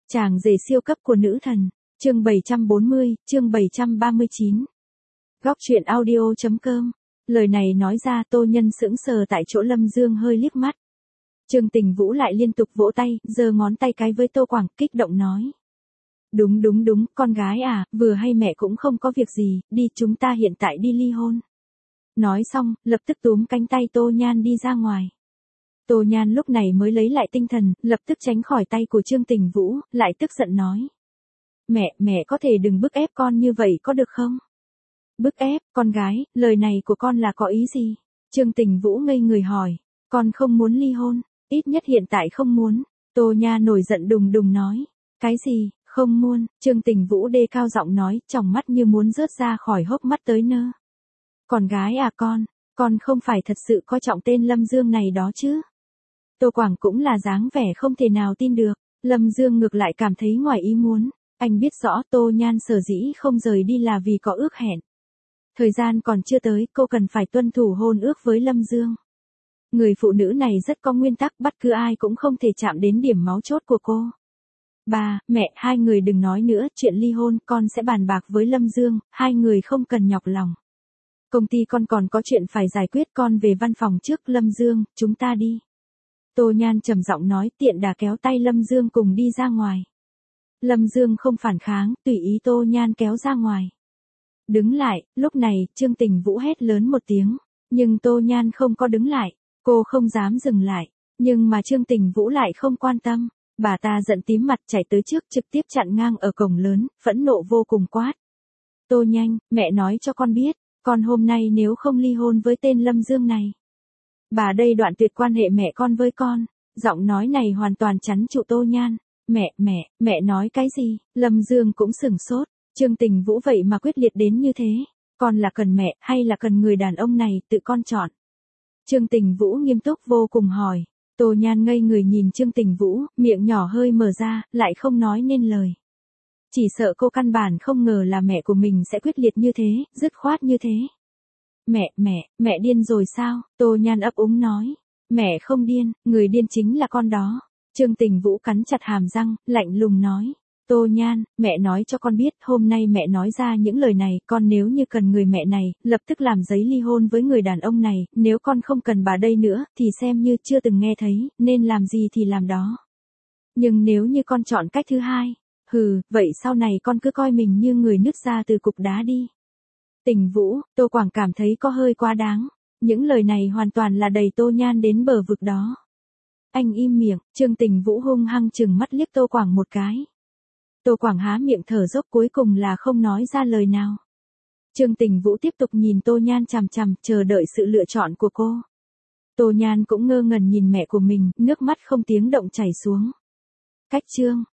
Chàng rể siêu cấp của nữ thần, chương 740, chương 739. Góc truyện audio.com. Lời này nói ra Tô Nhân sững sờ tại chỗ, Lâm Dương hơi liếc mắt. Trương Tình Vũ lại liên tục vỗ tay, giơ ngón tay cái với Tô Quảng, kích động nói. Đúng, con gái à, vừa hay mẹ cũng không có việc gì, đi chúng ta hiện tại đi ly hôn. Nói xong, lập tức túm cánh tay Tô Nhan đi ra ngoài. Tô Nhan lúc này mới lấy lại tinh thần, lập tức tránh khỏi tay của Trương Tình Vũ, lại tức giận nói. Mẹ có thể đừng bức ép con như vậy có được không? Bức ép, con gái, lời này của con là có ý gì? Trương Tình Vũ ngây người hỏi, con không muốn ly hôn, ít nhất hiện tại không muốn. Tô Nhan nổi giận đùng nói, cái gì, không muốn? Trương Tình Vũ đề cao giọng nói, tròng mắt như muốn rớt ra khỏi hốc mắt tới nơ. Con gái à con không phải thật sự coi trọng tên Lâm Dương này đó chứ? Tô Quảng cũng là dáng vẻ không thể nào tin được, Lâm Dương ngược lại cảm thấy ngoài ý muốn, anh biết rõ Tô Nhan sở dĩ không rời đi là vì có ước hẹn. Thời gian còn chưa tới, cô cần phải tuân thủ hôn ước với Lâm Dương. Người phụ nữ này rất có nguyên tắc, bất cứ ai cũng không thể chạm đến điểm máu chốt của cô. Ba, mẹ, hai người đừng nói nữa, chuyện ly hôn con sẽ bàn bạc với Lâm Dương, hai người không cần nhọc lòng. Công ty con còn có chuyện phải giải quyết, con về văn phòng trước. Lâm Dương, chúng ta đi. Tô Nhan trầm giọng nói, tiện đà kéo tay Lâm Dương cùng đi ra ngoài. Lâm Dương không phản kháng, tùy ý Tô Nhan kéo ra ngoài. Đứng lại, lúc này, Trương Tình Vũ hét lớn một tiếng, nhưng Tô Nhan không có đứng lại, cô không dám dừng lại, nhưng mà Trương Tình Vũ lại không quan tâm, bà ta giận tím mặt chạy tới trước trực tiếp chặn ngang ở cổng lớn, phẫn nộ vô cùng quát. Tô Nhanh, mẹ nói cho con biết, con hôm nay nếu không ly hôn với tên Lâm Dương này, bà đây đoạn tuyệt quan hệ mẹ con với con. Giọng nói này hoàn toàn chắn trụ Tô Nhan. Mẹ nói cái gì? Lâm Dương cũng sửng sốt. Trương Tình Vũ vậy mà quyết liệt đến như thế. Con là cần mẹ hay là cần người đàn ông này, tự con chọn. Trương Tình Vũ nghiêm túc vô cùng hỏi. Tô Nhan ngây người nhìn Trương Tình Vũ, miệng nhỏ hơi mở ra, lại không nói nên lời. Chỉ sợ cô căn bản không ngờ là mẹ của mình sẽ quyết liệt như thế, dứt khoát như thế. Mẹ điên rồi sao? Tô Nhan ấp úng nói. Mẹ không điên, người điên chính là con đó. Trương Tình Vũ cắn chặt hàm răng, lạnh lùng nói. Tô Nhan, mẹ nói cho con biết, hôm nay mẹ nói ra những lời này, con nếu như cần người mẹ này, lập tức làm giấy ly hôn với người đàn ông này, nếu con không cần bà đây nữa, thì xem như chưa từng nghe thấy, nên làm gì thì làm đó. Nhưng nếu như con chọn cách thứ hai, vậy sau này con cứ coi mình như người nứt ra từ cục đá đi. Tình Vũ, Tô Quảng cảm thấy có hơi quá đáng. Những lời này hoàn toàn là đẩy Tô Nhan đến bờ vực đó. Anh im miệng, Trương Tình Vũ hung hăng trừng mắt liếc Tô Quảng một cái. Tô Quảng há miệng thở dốc, cuối cùng là không nói ra lời nào. Trương Tình Vũ tiếp tục nhìn Tô Nhan chằm chằm, chờ đợi sự lựa chọn của cô. Tô Nhan cũng ngơ ngẩn nhìn mẹ của mình, nước mắt không tiếng động chảy xuống. Cách chương